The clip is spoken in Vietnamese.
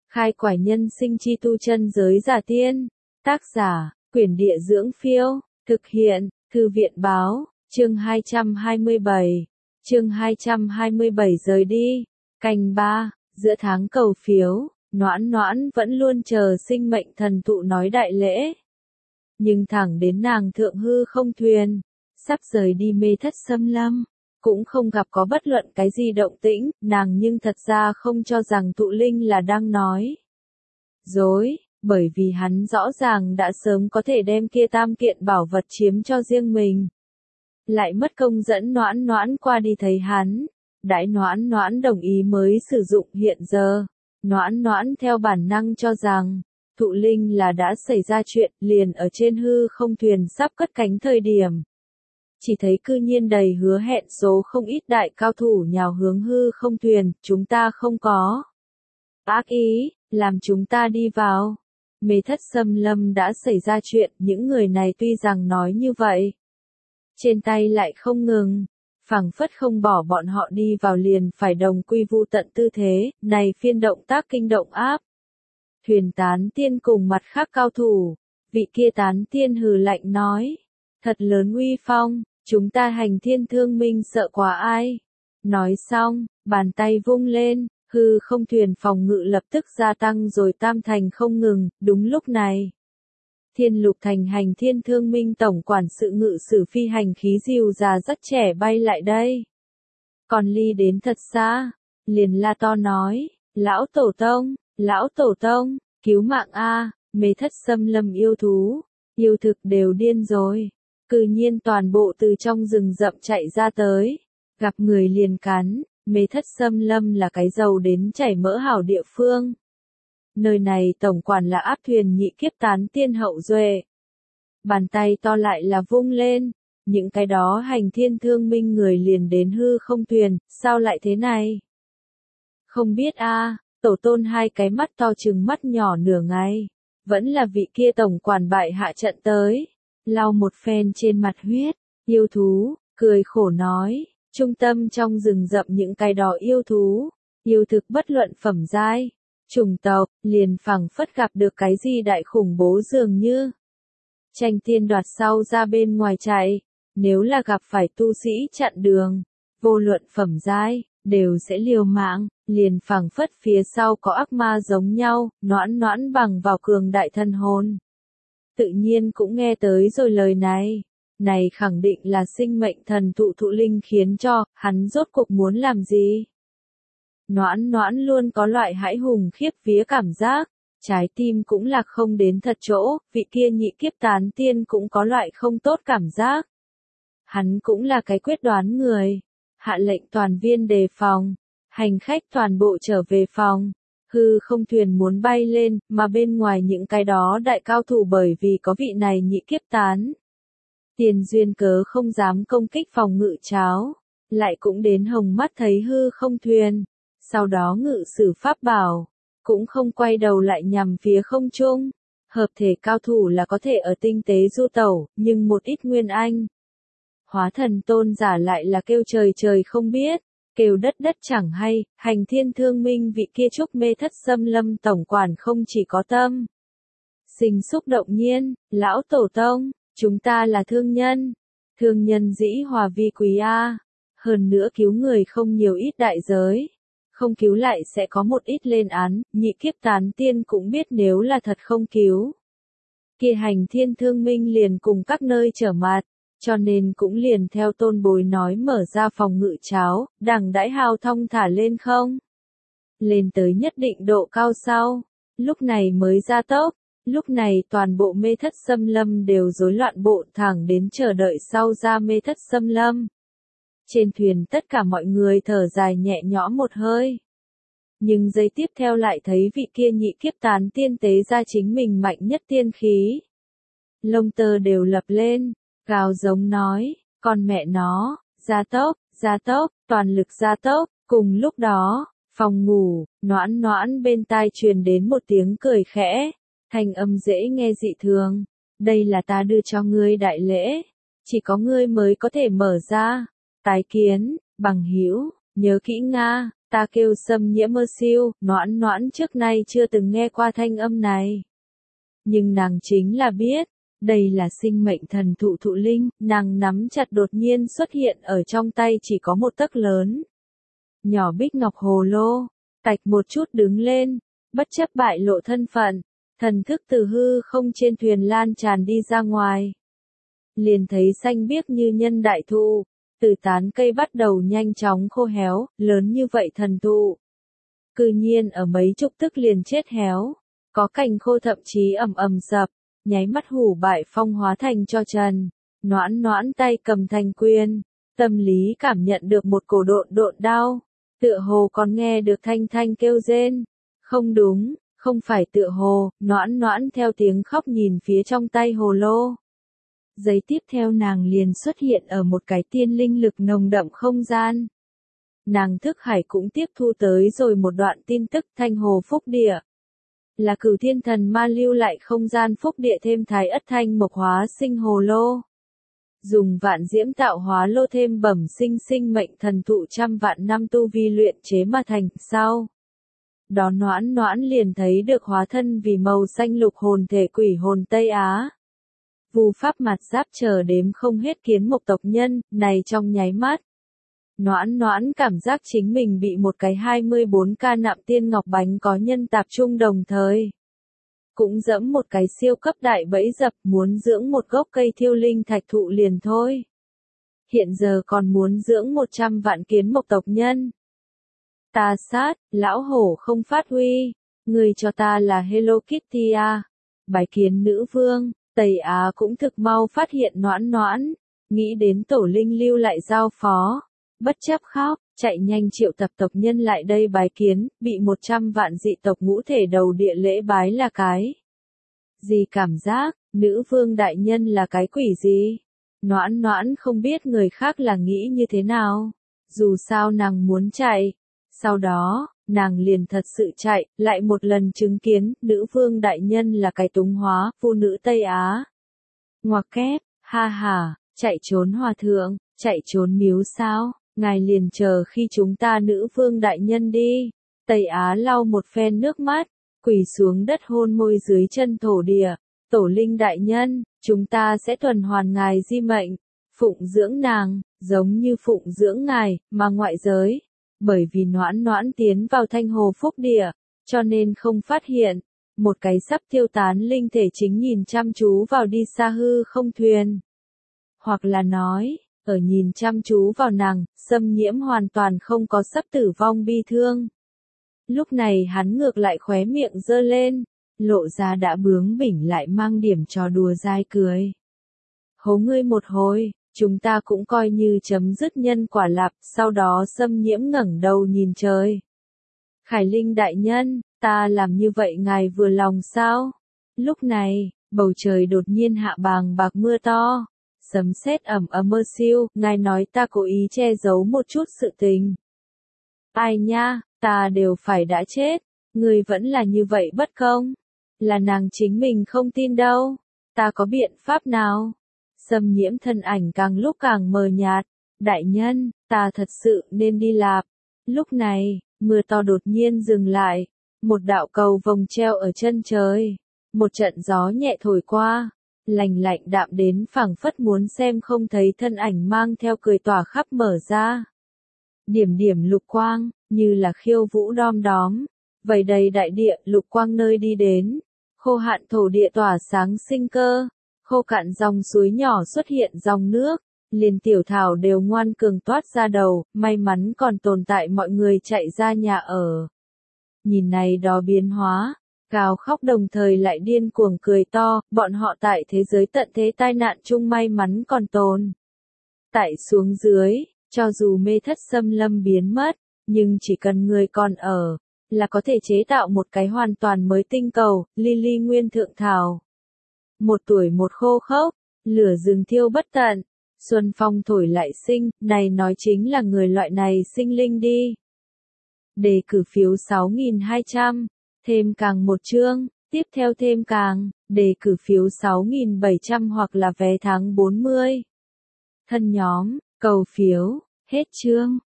Khai quải nhân sinh chi tu chân giới giả tiên. Tác giả, Quyển Địa Dưỡng Phiêu. Thực hiện, Thư viện Báo. Chương 227. Chương 227 rời đi. Canh 3, giữa tháng cầu phiếu, Noãn Noãn vẫn luôn chờ sinh mệnh thần thụ nói đại lễ. Nhưng thẳng đến nàng thượng hư không thuyền, sắp rời đi mê thất xâm lâm, cũng không gặp có bất luận cái gì động tĩnh, nàng nhưng thật ra không cho rằng Thụ Linh là đang nói dối, bởi vì hắn rõ ràng đã sớm có thể đem kia tam kiện bảo vật chiếm cho riêng mình. Lại mất công dẫn Noãn Noãn qua đi thấy hắn, đãi Noãn Noãn đồng ý mới sử dụng hiện giờ. Noãn Noãn theo bản năng cho rằng, Thụ Linh là đã xảy ra chuyện liền ở trên hư không thuyền sắp cất cánh thời điểm. Chỉ thấy cư nhiên đầy hứa hẹn số không ít đại cao thủ nhào hướng hư không thuyền, chúng ta không có ác ý, làm chúng ta đi vào. Mê thất xâm lâm đã xảy ra chuyện, những người này tuy rằng nói như vậy, trên tay lại không ngừng, phảng phất không bỏ bọn họ đi vào liền phải đồng quy vu tận tư thế, này phiên động tác kinh động áp. Thuyền tán tiên cùng mặt khác cao thủ, vị kia tán tiên hừ lạnh nói, thật lớn uy phong, chúng ta hành thiên thương minh sợ quá ai. Nói xong, bàn tay vung lên, hư không thuyền phòng ngự lập tức gia tăng rồi tam thành không ngừng, đúng lúc này. Thiên Lục Thành hành thiên thương minh tổng quản sự ngự sử phi hành khí dìu già rất trẻ bay lại đây. Còn ly đến thật xa, liền la to nói, lão tổ tông, cứu mạng a, mê thất xâm lâm yêu thú, yêu thực đều điên rồi. Cư nhiên toàn bộ từ trong rừng rậm chạy ra tới, gặp người liền cắn, mê thất xâm lâm là cái giàu đến chảy mỡ hảo địa phương. Nơi này tổng quản là áp thuyền nhị kiếp tán tiên hậu duệ. Bàn tay to lại là vung lên, những cái đó hành thiên thương minh người liền đến hư không thuyền, sao lại thế này? Không biết a, tổ tôn hai cái mắt to trừng mắt nhỏ nửa ngày, vẫn là vị kia tổng quản bại hạ trận tới, lau một phen trên mặt huyết, yêu thú, cười khổ nói, trung tâm trong rừng rậm những cái đó yêu thú, yêu thực bất luận phẩm giai, chủng tộc, liền phảng phất gặp được cái gì đại khủng bố dường như. Tranh tiên đoạt sau ra bên ngoài chạy, nếu là gặp phải tu sĩ chặn đường, vô luận phẩm giai, đều sẽ liều mạng, liền phảng phất phía sau có ác ma giống nhau, Noãn Noãn bằng vào cường đại thân hồn. Tự nhiên cũng nghe tới rồi lời này khẳng định là sinh mệnh thần thụ Thụ Linh khiến cho, hắn rốt cuộc muốn làm gì? Noãn Noãn luôn có loại hãi hùng khiếp vía cảm giác, trái tim cũng lạc không đến thật chỗ, vị kia nhị kiếp tán tiên cũng có loại không tốt cảm giác. Hắn cũng là cái quyết đoán người, hạ lệnh toàn viên đề phòng, hành khách toàn bộ trở về phòng, hư không thuyền muốn bay lên, mà bên ngoài những cái đó đại cao thủ bởi vì có vị này nhị kiếp tán tiền duyên cớ không dám công kích phòng ngự cháo, lại cũng đến hồng mắt thấy hư không thuyền. Sau đó ngự sử pháp bảo, cũng không quay đầu lại nhằm phía không trung. Hợp thể cao thủ là có thể ở tinh tế du tẩu, nhưng một ít nguyên anh. Hóa thần tôn giả lại là kêu trời trời không biết, kêu đất đất chẳng hay, hành thiên thương minh vị kia trúc mê thất xâm lâm tổng quản không chỉ có tâm. Sinh xúc động nhiên, lão tổ tông, chúng ta là thương nhân dĩ hòa vi quý a, hơn nữa cứu người không nhiều ít đại giới. Không cứu lại sẽ có một ít lên án, nhị kiếp tán tiên cũng biết nếu là thật không cứu. Kia hành thiên thương minh liền cùng các nơi trở mặt, cho nên cũng liền theo tôn bối nói mở ra phòng ngự cháo, đằng đãi hào thong thả lên không. Lên tới nhất định độ cao sau, lúc này mới ra tốc, lúc này toàn bộ mê thất xâm lâm đều rối loạn bộ thẳng đến chờ đợi sau ra mê thất xâm lâm. Trên thuyền tất cả mọi người thở dài nhẹ nhõm một hơi. Nhưng giây tiếp theo lại thấy vị kia nhị kiếp tán tiên tế ra chính mình mạnh nhất tiên khí. Lông tơ đều lập lên, gào giống nói, con mẹ nó, gia tốc, toàn lực gia tốc. Cùng lúc đó, phòng ngủ, Noãn Noãn bên tai truyền đến một tiếng cười khẽ, thanh âm dễ nghe dị thường. Đây là ta đưa cho ngươi đại lễ, chỉ có ngươi mới có thể mở ra. Tái kiến, bằng hữu, nhớ kỹ Nga, Ta kêu Xâm Nhiễm ơ siêu, Noãn Noãn trước nay chưa từng nghe qua thanh âm này. Nhưng nàng chính là biết, đây là sinh mệnh thần thụ thụ linh, nàng nắm chặt đột nhiên xuất hiện ở trong tay chỉ có một tấc lớn. Nhỏ bích ngọc hồ lô, tạch một chút đứng lên, bất chấp bại lộ thân phận, thần thức từ hư không trên thuyền lan tràn đi ra ngoài. Liền thấy xanh biếc như nhân đại thụ, từ tán cây bắt đầu nhanh chóng khô héo, lớn như vậy thần thụ. Cư nhiên ở mấy chục tức liền chết héo, có cành khô thậm chí ầm ầm sập, nháy mắt hủ bại phong hóa thành cho trần. Noãn Noãn tay cầm thành quyền, tâm lý cảm nhận được một cổ độn độn đau, tựa hồ còn nghe được thanh thanh kêu rên. Không đúng, không phải tựa hồ, Noãn Noãn theo tiếng khóc nhìn phía trong tay hồ lô. Giây tiếp theo nàng liền xuất hiện ở một cái tiên linh lực nồng đậm không gian. Nàng thức hải cũng tiếp thu tới rồi một đoạn tin tức thanh hồ phúc địa. Là Cửu Thiên Thần Ma lưu lại không gian phúc địa thêm thái ất thanh mộc hóa sinh hồ lô. Dùng vạn diễm tạo hóa lô thêm bẩm sinh sinh mệnh thần thụ trăm vạn năm tu vi luyện chế mà thành, sau. Đó Noãn Noãn liền thấy được hóa thân vì màu xanh lục hồn thể quỷ hồn Tây Á. Vu pháp mặt giáp chờ đếm không hết kiến mộc tộc nhân, này trong nháy mắt. Noãn Noãn cảm giác chính mình bị một cái 24K nạm tiên ngọc bánh có nhân tạp trung đồng thời. Cũng dẫm một cái siêu cấp đại bẫy dập, muốn dưỡng một gốc cây thiêu linh thạch thụ liền thôi. Hiện giờ còn muốn dưỡng 100 vạn kiến mộc tộc nhân. Ta sát, lão hổ không phát huy, người cho ta là Hello Kitty à. Bái kiến nữ vương, Tây Á cũng thực mau phát hiện Noãn Noãn, nghĩ đến tổ linh lưu lại giao phó. Bất chấp khóc, chạy nhanh triệu tập tộc nhân lại đây bái kiến, bị 100 vạn dị tộc ngũ thể đầu địa lễ bái là cái. Gì cảm giác, nữ vương đại nhân là cái quỷ gì? Noãn Noãn không biết người khác là nghĩ như thế nào. Dù sao nàng muốn chạy. Sau đó, nàng liền thật sự chạy, lại một lần chứng kiến, nữ vương đại nhân là cái túng hóa, phụ nữ Tây Á. Ngoặc kép, ha ha, chạy trốn hòa thượng, chạy trốn miếu sao? Ngài liền chờ khi chúng ta nữ vương đại nhân đi. Tây Á lau một phen nước mắt, quỳ xuống đất hôn môi dưới chân thổ địa. Tổ linh đại nhân, chúng ta sẽ tuần hoàn ngài di mệnh, phụng dưỡng nàng, giống như phụng dưỡng ngài, mà ngoại giới. Bởi vì Noãn Noãn tiến vào thanh hồ phúc địa, cho nên không phát hiện. Một cái sắp tiêu tán linh thể chính nhìn chăm chú vào đi xa hư không thuyền. Hoặc là nói, ở nhìn chăm chú vào nàng, Xâm Nhiễm hoàn toàn không có sắp tử vong bi thương. Lúc này hắn ngược lại khóe miệng giơ lên, lộ ra đã bướng bỉnh lại mang điểm trò đùa dai cười. Hố ngươi một hồi, chúng ta cũng coi như chấm dứt nhân quả lạp, sau đó Xâm Nhiễm ngẩng đầu nhìn trời. Khải Linh đại nhân, ta làm như vậy ngài vừa lòng sao? Lúc này, bầu trời đột nhiên hạ bàng bạc mưa to. Sấm sét ầm ầm mơ siêu, ngài nói ta cố ý che giấu một chút sự tình. Ai nha, ta đều phải đã chết, người vẫn là như vậy bất công. Là nàng chính mình không tin đâu, ta có biện pháp nào? Xâm Nhiễm thân ảnh càng lúc càng mờ nhạt, đại nhân, ta thật sự nên đi lạp. Lúc này, mưa to đột nhiên dừng lại, một đạo cầu vồng treo ở chân trời, một trận gió nhẹ thổi qua. Lành lạnh đạm đến phảng phất muốn xem không thấy thân ảnh mang theo cười tỏa khắp mở ra. Điểm điểm lục quang, như là khiêu vũ đom đóm, vây đầy đại địa lục quang nơi đi đến. Khô hạn thổ địa tỏa sáng sinh cơ, khô cạn dòng suối nhỏ xuất hiện dòng nước, liền tiểu thảo đều ngoan cường toát ra đầu, may mắn còn tồn tại mọi người chạy ra nhà ở. Nhìn này đó biến hóa. Gào khóc đồng thời lại điên cuồng cười to, bọn họ tại thế giới tận thế tai nạn chung may mắn còn tồn. Tại xuống dưới, cho dù mê thất xâm lâm biến mất, nhưng chỉ cần người còn ở, là có thể chế tạo một cái hoàn toàn mới tinh cầu, Lily Nguyên Thượng Thảo. Một tuổi một khô khốc, lửa rừng thiêu bất tận, xuân phong thổi lại sinh, này nói chính là người loại này sinh linh đi. Đề cử phiếu 6.200. Thêm càng một chương, tiếp theo thêm càng, đề cử phiếu 6.700 hoặc là vé tháng 40. Thân nhóm, cầu phiếu, hết chương.